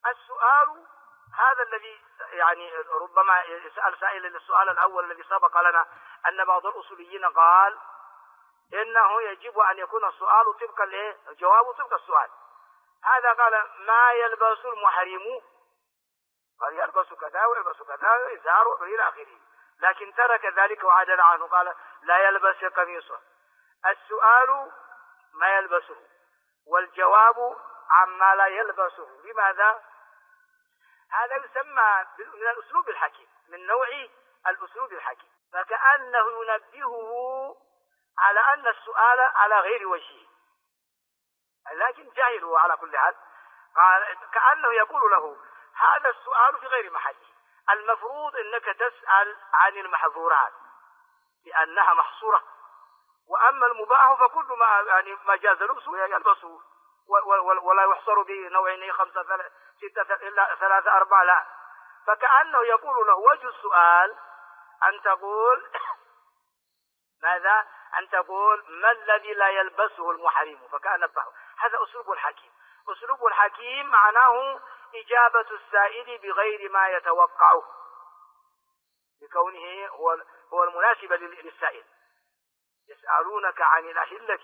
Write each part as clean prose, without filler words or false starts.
السؤال هذا الذي يعني ربما يسأل سائل السؤال الأول الذي سبق لنا أن بعض الأصوليين قال إنه يجب أن يكون السؤال طبقا الجواب طبق السؤال. هذا قال ما يلبس المحرم، قال يلبس كذا ويلبس كذا إزار إلى آخره، لكن ترك ذلك وعدل عنه قال لا يلبس قميصا. السؤال ما يلبسه والجواب عما لا يلبسه. لماذا؟ هذا يسمى من الأسلوب الحكيم، من نوع الأسلوب الحكيم، فكأنه ينبهه على أن السؤال على غير وجهه، لكن جاهله على كل حال. كأنه يقول له هذا السؤال في غير محله، المفروض أنك تسأل عن المحظورات لأنها محصورة، وأما المباح فكل ما جاز لبسه يلبسه ولا يحصر بنوعين 5 6 إلا 3 4 لا. فكأنه يقول له وجه السؤال أن تقول ماذا؟ أن تقول ما الذي لا يلبسه المحرم، فكأن نبهه. هذا أسلوب الحكيم. أسلوب الحكيم معناه إجابة السائل بغير ما يتوقعه، بكونه هو المناسب للسائل. يسألونك عن الأهلة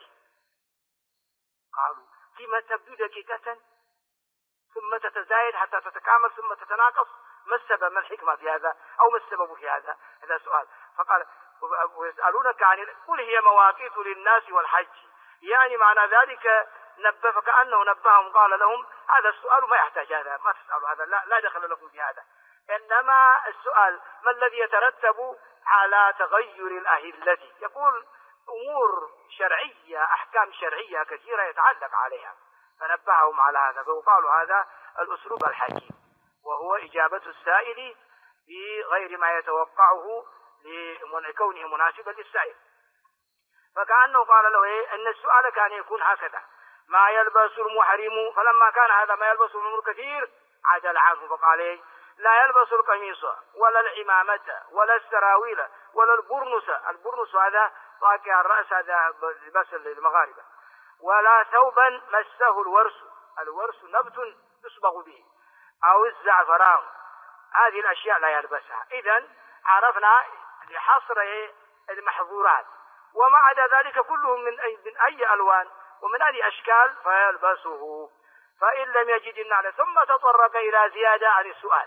قالوا فيما تبدو دقيقة ثم تتزايد حتى تتكامل ثم تتناقص، ما السبب، ما الحكمة في هذا، أو ما السبب في هذا؟ هذا سؤال. فقال ويسألونك عن قل هي مواقيت للناس والحج، يعني معنى ذلك نبه، فكأنه نبههم قال لهم هذا السؤال ما يحتاج هذا، ما تسألوا هذا، لا دخل لكم في هذا. إنما السؤال ما الذي يترتب على تغير الأهلة. يقول أمور شرعية، أحكام شرعية كثيرة يتعلق عليها، فنبههم على هذا. فقالوا هذا الأسلوب الحكيم، وهو إجابة السائل بغير ما يتوقعه لكونه مناسبا للسائل. فكأنه قال له أن السؤال كان يكون هكذا ما يلبس المحرم، فلما كان هذا ما يلبس الأمور كثير عدل عنه فقال لا يلبس القميص ولا العمامة ولا السراويل ولا البرنس. البرنس هذا طاقع الرأس، هذا لباس المغاربة. ولا ثوبا مسه الورس، الورس نبت يصبغ به، أو الزعفران، هذه الأشياء لا يلبسها. إذن عرفنا لحصر المحظورات، وما عدا ذلك كلهم من أي ألوان ومن أي أشكال فيلبسه. فإن لم يجد النعل ثم تطرق إلى زيادة عن السؤال،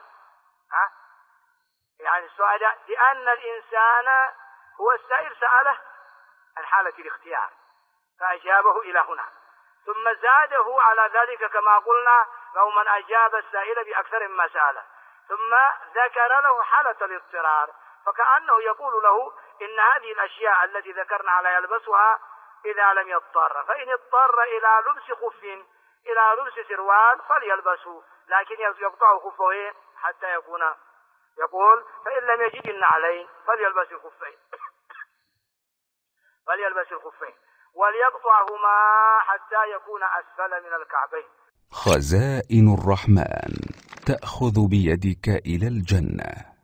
يعني السؤال لأن الإنسان هو السائل سأله عن حالة الاختيار فأجابه إلى هنا، ثم زاده على ذلك كما قلنا لو من أجاب السائل بأكثر مما سأله، ثم ذكر له حالة الاضطرار، فكأنه يقول له إن هذه الأشياء التي ذكرنا لا يلبسها إذا لم يضطر، فإن اضطر إلى لبس خف إلى لبس سروال فليلبسه، لكن يقطع خفه حتى يكون، يقول فإن لم يجد النعلين فليلبس الخفين وليقطعهما حتى يكون أسفل من الكعبين. خزائن الرحمن تأخذ بيدك إلى الجنة.